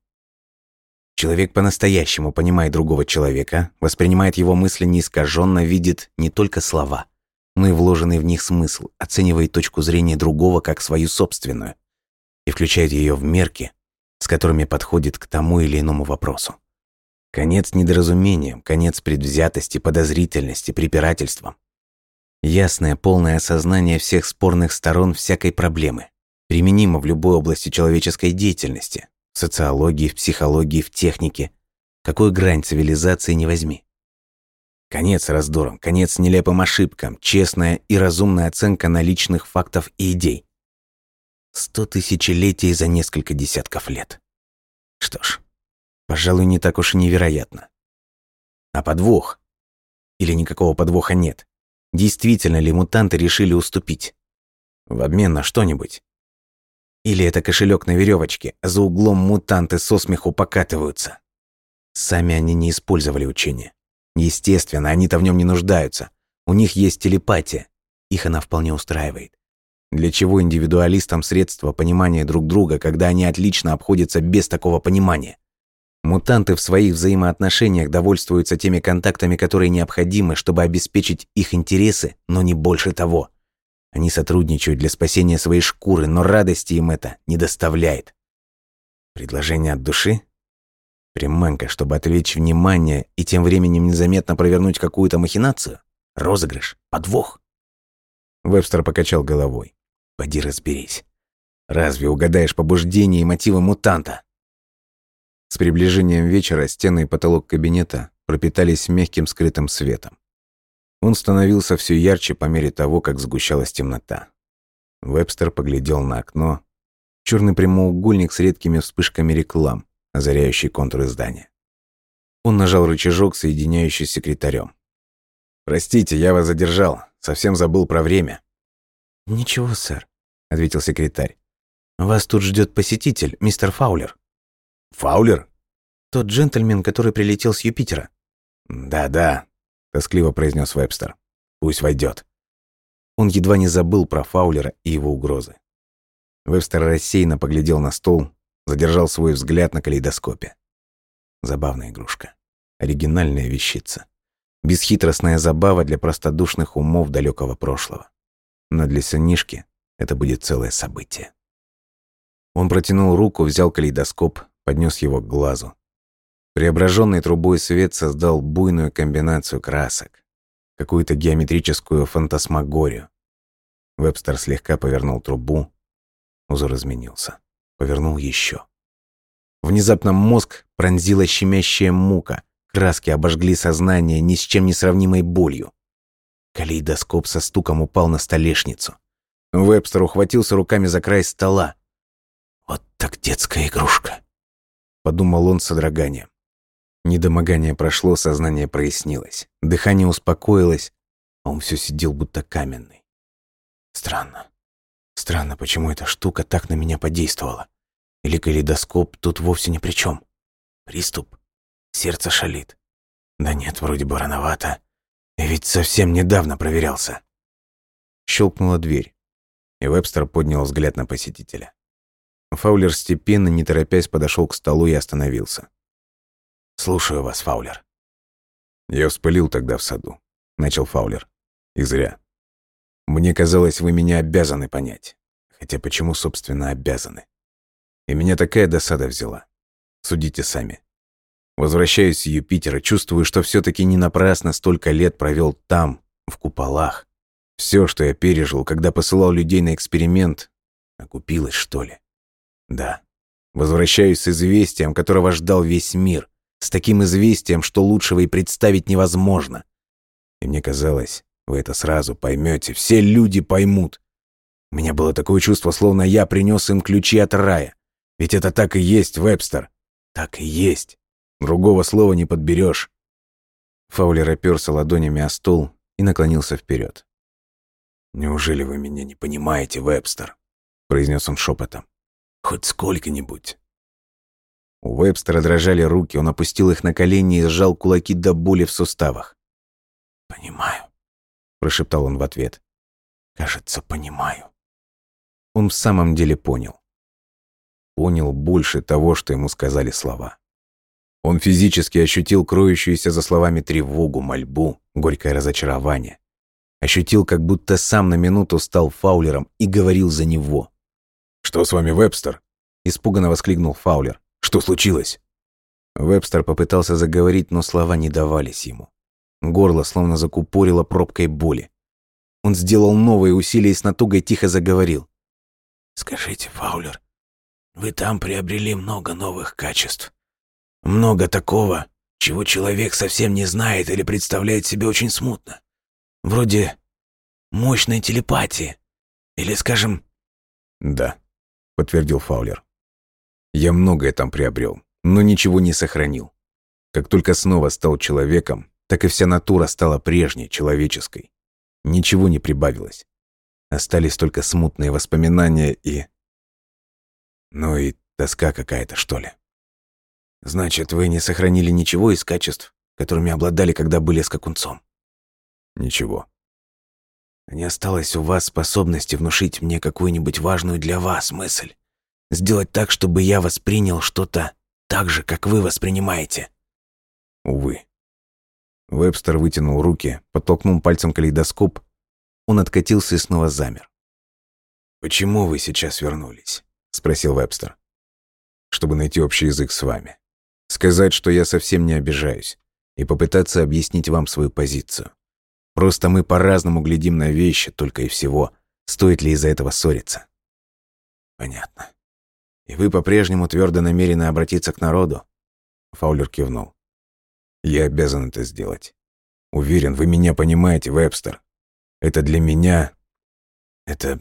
Человек по-настоящему понимает другого человека, воспринимает его мысли неискаженно, видит не только слова, но и вложенный в них смысл, оценивает точку зрения другого как свою собственную и включает ее в мерки, с которыми подходит к тому или иному вопросу. Конец недоразумениям, конец предвзятости, подозрительности, препирательствам. Ясное, полное осознание всех спорных сторон всякой проблемы, применимо в любой области человеческой деятельности, в социологии, в психологии, в технике, какую грань цивилизации не возьми. Конец раздорам, конец нелепым ошибкам, честная и разумная оценка наличных фактов и идей. 100 тысячелетий за несколько десятков лет. Что ж, пожалуй, не так уж и невероятно. А подвох? Или никакого подвоха нет? Действительно ли мутанты решили уступить? В обмен на что-нибудь? Или это кошелек на веревочке, а за углом мутанты со смеху покатываются? Сами они не использовали учение. Естественно, они-то в нем не нуждаются. У них есть телепатия. Их она вполне устраивает. Для чего индивидуалистам средства понимания друг друга, когда они отлично обходятся без такого понимания? Мутанты в своих взаимоотношениях довольствуются теми контактами, которые необходимы, чтобы обеспечить их интересы, но не больше того. Они сотрудничают для спасения своей шкуры, но радости им это не доставляет. Предложение от души? Приманка, чтобы отвлечь внимание и тем временем незаметно провернуть какую-то махинацию? Розыгрыш? Подвох? Вебстер покачал головой. Поди разберись. Разве угадаешь побуждения и мотивы мутанта? С приближением вечера стены и потолок кабинета пропитались мягким скрытым светом. Он становился все ярче по мере того, как сгущалась темнота. Вебстер поглядел на окно. Черный прямоугольник с редкими вспышками реклам, озаряющий контуры здания. Он нажал рычажок, соединяющий с секретарем. «Простите, я вас задержал. Совсем забыл про время». «Ничего, сэр», — ответил секретарь. «Вас тут ждет посетитель, мистер Фаулер». «Фаулер?» «Тот джентльмен, который прилетел с Юпитера». «Да-да», — тоскливо произнес Вебстер. «Пусть войдет». Он едва не забыл про Фаулера и его угрозы. Вебстер рассеянно поглядел на стол, задержал свой взгляд на калейдоскопе. Забавная игрушка. Оригинальная вещица. Бесхитростная забава для простодушных умов далекого прошлого. Но для сынишки это будет целое событие. Он протянул руку, взял калейдоскоп, поднес его к глазу. Преображенный трубой свет создал буйную комбинацию красок, какую-то геометрическую фантасмагорию. Вебстер слегка повернул трубу, узор изменился. Повернул еще. Внезапно мозг пронзила щемящая мука, краски обожгли сознание ни с чем не сравнимой болью. Калейдоскоп со стуком упал на столешницу. Вебстер ухватился руками за край стола. «Вот так детская игрушка», — подумал он с содроганием. Недомогание прошло, сознание прояснилось. Дыхание успокоилось, а он все сидел будто каменный. Странно. Странно, почему эта штука так на меня подействовала. Или калейдоскоп тут вовсе ни при чем. Приступ. Сердце шалит. Да нет, вроде бы рановато. Я ведь совсем недавно проверялся. Щелкнула дверь, и Вебстер поднял взгляд на посетителя. Фаулер степенно, не торопясь, подошел к столу и остановился. «Слушаю вас, Фаулер». «Я вспылил тогда в саду», — начал Фаулер. «И зря. Мне казалось, вы меня обязаны понять. Хотя почему, собственно, обязаны? И меня такая досада взяла. Судите сами. Возвращаюсь с Юпитера, чувствую, что все-таки не напрасно столько лет провел там, в куполах. Все, что я пережил, когда посылал людей на эксперимент, окупилось, что ли? Да. Возвращаюсь с известием, которого ждал весь мир, с таким известием, что лучшего и представить невозможно. И мне казалось, вы это сразу поймете, все люди поймут. У меня было такое чувство, словно я принес им ключи от рая. Ведь это так и есть, Вебстер. Так и есть. Другого слова не подберешь. Фаулер оперся ладонями о стол и наклонился вперед. «Неужели вы меня не понимаете, Вебстер?» — произнес он шепотом. «Хоть сколько-нибудь». У Вебстера дрожали руки, он опустил их на колени и сжал кулаки до боли в суставах. «Понимаю», — прошептал он в ответ. «Кажется, понимаю». Он в самом деле понял. Понял больше того, что ему сказали слова. Он физически ощутил кроющуюся за словами тревогу, мольбу, горькое разочарование. Ощутил, как будто сам на минуту стал Фаулером и говорил за него. «Что с вами, Вебстер?» – испуганно воскликнул Фаулер. «Что случилось?» Вебстер попытался заговорить, но слова не давались ему. Горло словно закупорило пробкой боли. Он сделал новые усилия и с натугой тихо заговорил. «Скажите, Фаулер, вы там приобрели много новых качеств. Много такого, чего человек совсем не знает или представляет себе очень смутно. Вроде мощной телепатии. Или, скажем...» «Да», — подтвердил Фаулер. «Я многое там приобрел, но ничего не сохранил. Как только снова стал человеком, так и вся натура стала прежней, человеческой. Ничего не прибавилось. Остались только смутные воспоминания и... Ну и тоска какая-то, что ли». «Значит, вы не сохранили ничего из качеств, которыми обладали, когда были скакунцом?» «Ничего». «Не осталось у вас способности внушить мне какую-нибудь важную для вас мысль? Сделать так, чтобы я воспринял что-то так же, как вы воспринимаете?» «Увы». Вебстер вытянул руки, подтолкнул пальцем калейдоскоп. Он откатился и снова замер. «Почему вы сейчас вернулись?» — спросил Вебстер. «Чтобы найти общий язык с вами. Сказать, что я совсем не обижаюсь, и попытаться объяснить вам свою позицию. Просто мы по-разному глядим на вещи, только и всего. Стоит ли из-за этого ссориться?» «Понятно. И вы по-прежнему твердо намерены обратиться к народу?» Фаулер кивнул. «Я обязан это сделать. Уверен, вы меня понимаете, Вебстер. Это для меня... Это...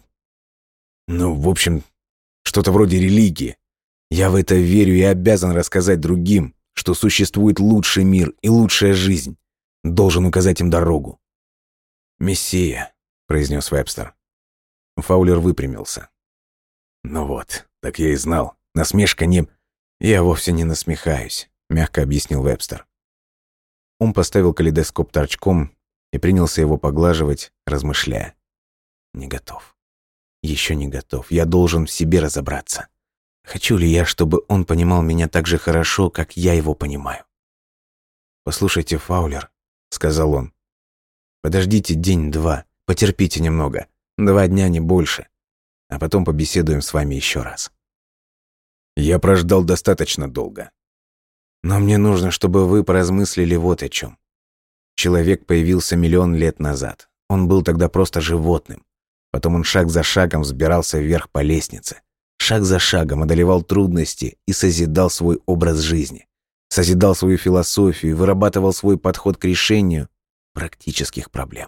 Ну, в общем, что-то вроде религии. Я в это верю и обязан рассказать другим, что существует лучший мир и лучшая жизнь. Должен указать им дорогу». «Мессия», — произнес Вебстер. Фаулер выпрямился. «Ну вот, так я и знал. Насмешка не...» «Я вовсе не насмехаюсь», — мягко объяснил Вебстер. Он поставил калейдоскоп торчком и принялся его поглаживать, размышляя. «Не готов. Еще не готов. Я должен в себе разобраться. Хочу ли я, чтобы он понимал меня так же хорошо, как я его понимаю?» «Послушайте, Фаулер», — сказал он. «Подождите день-два, потерпите немного. 2 дня, не больше. А потом побеседуем с вами еще раз». «Я прождал достаточно долго. Но мне нужно, чтобы вы поразмыслили вот о чем. Человек появился 1 000 000 лет назад. Он был тогда просто животным. Потом он шаг за шагом взбирался вверх по лестнице. Шаг за шагом одолевал трудности и созидал свой образ жизни. Созидал свою философию, вырабатывал свой подход к решению практических проблем.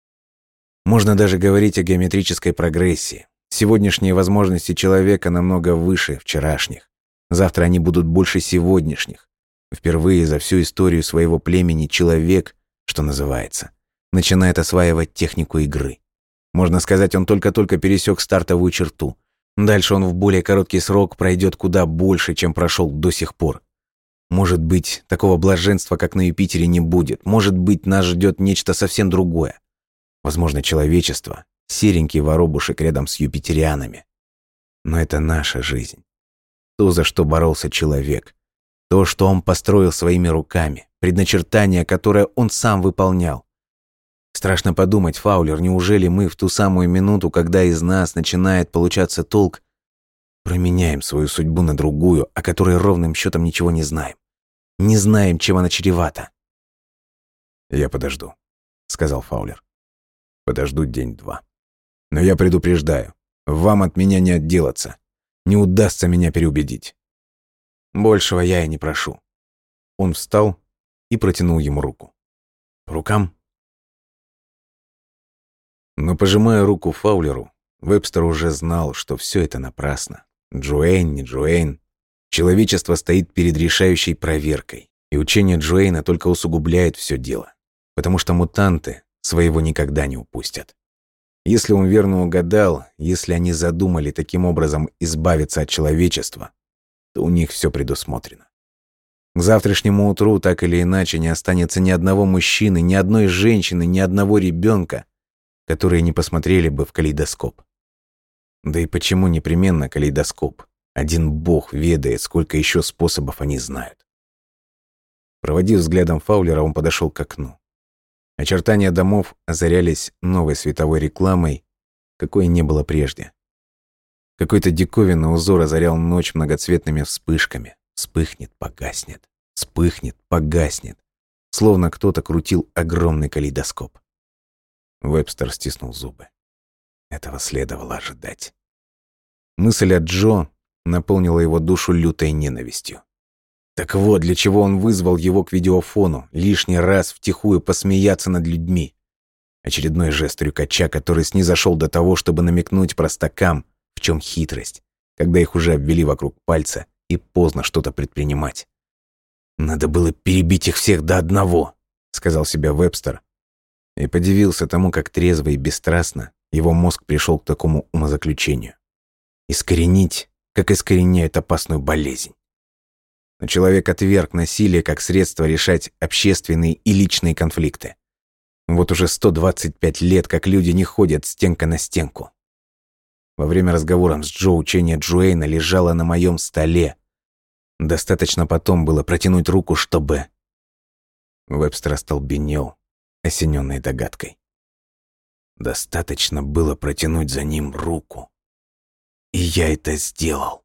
Можно даже говорить о геометрической прогрессии. Сегодняшние возможности человека намного выше вчерашних. Завтра они будут больше сегодняшних. Впервые за всю историю своего племени человек, что называется, начинает осваивать технику игры. Можно сказать, он только-только пересек стартовую черту. Дальше он в более короткий срок пройдет куда больше, чем прошел до сих пор. Может быть, такого блаженства, как на Юпитере, не будет. Может быть, нас ждет нечто совсем другое. Возможно, человечество — серенький воробушек рядом с юпитерианами. Но это наша жизнь. То, за что боролся человек. То, что он построил своими руками. Предначертание, которое он сам выполнял. Страшно подумать, Фаулер, неужели мы в ту самую минуту, когда из нас начинает получаться толк, променяем свою судьбу на другую, о которой ровным счетом ничего не знаем? Не знаем, чем она чревата. «Я подожду», — сказал Фаулер. «Подожду день-два. Но я предупреждаю, вам от меня не отделаться. Не удастся меня переубедить. Большего я и не прошу». Он встал и протянул ему руку. «По рукам?» Но, пожимая руку Фаулеру, Вебстер уже знал, что все это напрасно. Джоэйн, не Джоэйн. Человечество стоит перед решающей проверкой, и учение Джоэйна только усугубляет все дело, потому что мутанты своего никогда не упустят. Если он верно угадал, если они задумали таким образом избавиться от человечества, то у них все предусмотрено. К завтрашнему утру так или иначе не останется ни одного мужчины, ни одной женщины, ни одного ребенка, которые не посмотрели бы в калейдоскоп. Да и почему непременно калейдоскоп? Один бог ведает, сколько еще способов они знают. Проводив взглядом Фаулера, он подошел к окну. Очертания домов озарялись новой световой рекламой, какой не было прежде. Какой-то диковинный узор озарял ночь многоцветными вспышками. Вспыхнет, погаснет, вспыхнет, погаснет. Словно кто-то крутил огромный калейдоскоп. Вебстер стиснул зубы. Этого следовало ожидать. Мысль о Джо наполнила его душу лютой ненавистью. Так вот, для чего он вызвал его к видеофону, лишний раз втихую посмеяться над людьми. Очередной жест трюкача, который снизошел до того, чтобы намекнуть простакам, в чем хитрость, когда их уже обвели вокруг пальца и поздно что-то предпринимать. «Надо было перебить их всех до одного», — сказал себе Вебстер, и подивился тому, как трезво и бесстрастно его мозг пришел к такому умозаключению. Искоренить, как искореняют опасную болезнь. Но человек отверг насилие как средство решать общественные и личные конфликты. Вот уже 125 лет, как люди не ходят стенка на стенку. Во время разговора с Джо учение Джуэйна лежало на моем столе. Достаточно потом было протянуть руку, чтобы... Вебстер остолбенел, осененный догадкой. Достаточно было протянуть за ним руку. И я это сделал.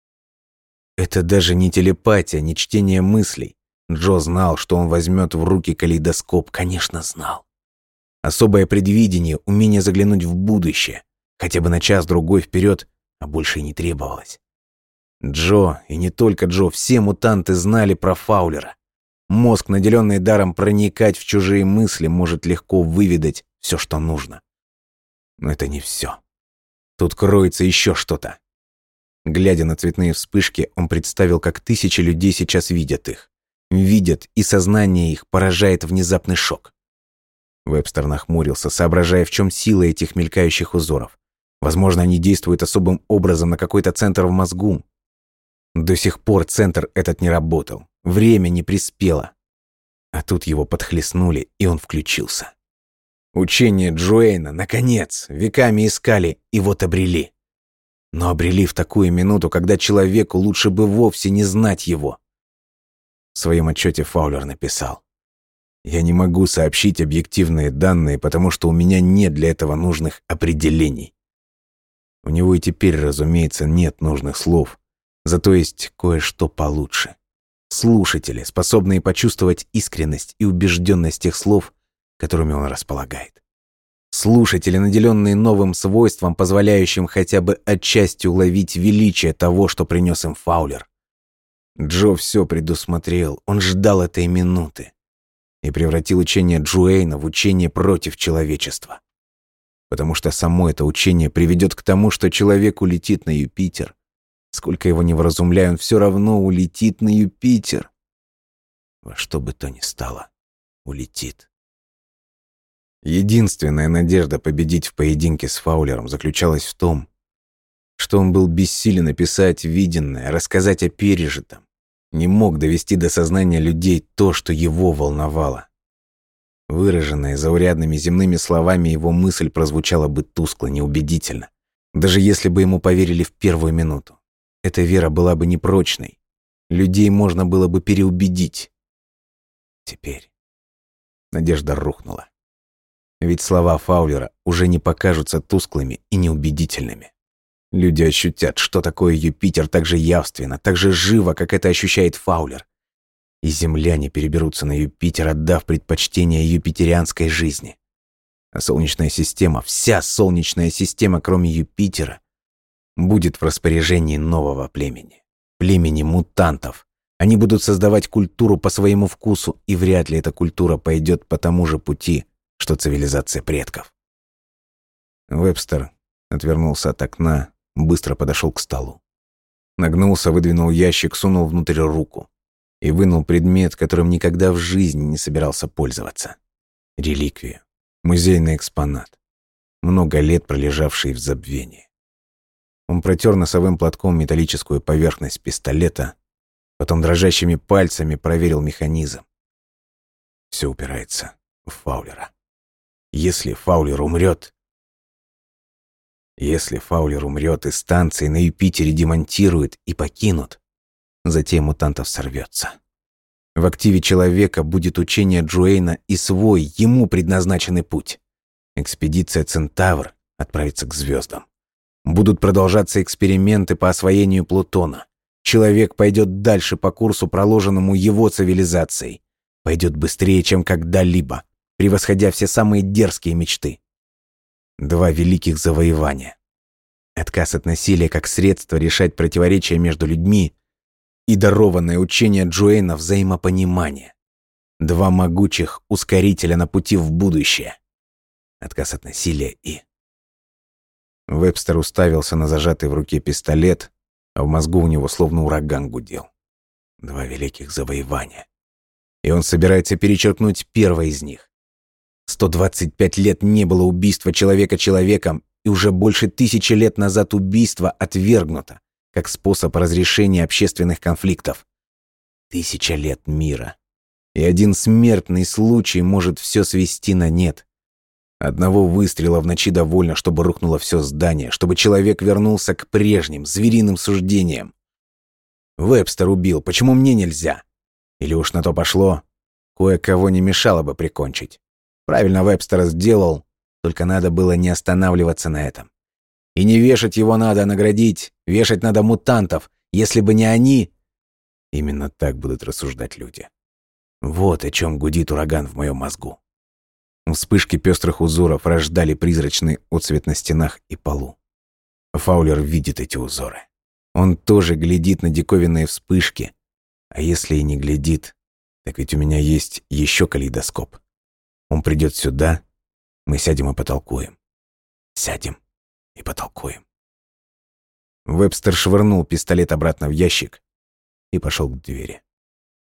Это даже не телепатия, не чтение мыслей. Джо знал, что он возьмет в руки калейдоскоп, конечно, знал. Особое предвидение, умение заглянуть в будущее, хотя бы на час-другой вперед, а больше и не требовалось. Джо, и не только Джо, все мутанты знали про Фаулера. Мозг, наделенный даром проникать в чужие мысли, может легко выведать все, что нужно. Но это не все. Тут кроется еще что-то. Глядя на цветные вспышки, он представил, как тысячи людей сейчас видят их. Видят, и сознание их поражает внезапный шок. Вебстер нахмурился, соображая, в чем сила этих мелькающих узоров. Возможно, они действуют особым образом на какой-то центр в мозгу. До сих пор центр этот не работал. Время не приспело. А тут его подхлестнули, и он включился. Учение Джуэйна, наконец, веками искали, и вот обрели. Но обрели в такую минуту, когда человеку лучше бы вовсе не знать его. В своем отчете Фаулер написал: «Я не могу сообщить объективные данные, потому что у меня нет для этого нужных определений». У него и теперь, разумеется, нет нужных слов, зато есть кое-что получше. Слушатели, способные почувствовать искренность и убежденность тех слов, которыми он располагает. Слушатели, наделенные новым свойством, позволяющим хотя бы отчасти уловить величие того, что принес им Фаулер. Джо все предусмотрел, он ждал этой минуты и превратил учение Джуэйна в учение против человечества. Потому что само это учение приведет к тому, что человек улетит на Юпитер. Сколько его ни вразумляй, он все равно улетит на Юпитер. Во что бы то ни стало, улетит. Единственная надежда победить в поединке с Фаулером заключалась в том, что он был бессилен описать виденное, рассказать о пережитом, не мог довести до сознания людей то, что его волновало. Выраженная заурядными земными словами, его мысль прозвучала бы тускло, неубедительно, даже если бы ему поверили в первую минуту. Эта вера была бы непрочной, людей можно было бы переубедить. Теперь надежда рухнула. Ведь слова Фаулера уже не покажутся тусклыми и неубедительными. Люди ощутят, что такое Юпитер, так же явственно, так же живо, как это ощущает Фаулер. И земляне переберутся на Юпитер, отдав предпочтение юпитерианской жизни. А Солнечная система, вся Солнечная система, кроме Юпитера, будет в распоряжении нового племени. Племени мутантов. Они будут создавать культуру по своему вкусу, и вряд ли эта культура пойдет по тому же пути, что цивилизация предков. Вебстер отвернулся от окна, быстро подошел к столу. Нагнулся, выдвинул ящик, сунул внутрь руку и вынул предмет, которым никогда в жизни не собирался пользоваться. Реликвию. Музейный экспонат. много лет пролежавший в забвении. Он протер носовым платком металлическую поверхность пистолета, потом дрожащими пальцами проверил механизм. Все упирается в Фаулера. Если Фаулер умрет, и станции на Юпитере демонтируют и покинут, затем мутантов сорвется. В активе человека будет учение Джуэйна и свой, ему предназначенный путь. Экспедиция «Центавр» отправится к звездам. Будут продолжаться эксперименты по освоению Плутона. Человек пойдет дальше по курсу, проложенному его цивилизацией. Пойдет быстрее, чем когда-либо, превосходя все самые дерзкие мечты. 2 великих завоевания. Отказ от насилия как средство решать противоречия между людьми и дарованное учение Джуэйна взаимопонимание. 2 могучих ускорителя на пути в будущее. Отказ от насилия и... Вебстер уставился на зажатый в руке пистолет, а в мозгу у него словно ураган гудел. 2 великих завоевания. И он собирается перечеркнуть первое из них. 125 лет не было убийства человека человеком, и уже больше 1000 лет назад убийство отвергнуто как способ разрешения общественных конфликтов. 1000 лет мира. И один смертный случай может все свести на нет. Одного выстрела в ночи довольно, чтобы рухнуло все здание, чтобы человек вернулся к прежним звериным суждениям. Вебстер убил, почему мне нельзя? Или уж на то пошло, кое-кого не мешало бы прикончить. Правильно Вебстер сделал, только надо было не останавливаться на этом. И не вешать его надо, а наградить. Вешать надо мутантов. Если бы не они... Именно так будут рассуждать люди. Вот о чем гудит ураган в моем мозгу. Вспышки пестрых узоров рождали призрачный отсвет на стенах и полу. Фаулер видит эти узоры. Он тоже глядит на диковинные вспышки. А если и не глядит, так ведь у меня есть еще калейдоскоп. Он придет сюда, мы сядем и потолкуем. Сядем и потолкуем. Вебстер швырнул пистолет обратно в ящик и пошел к двери.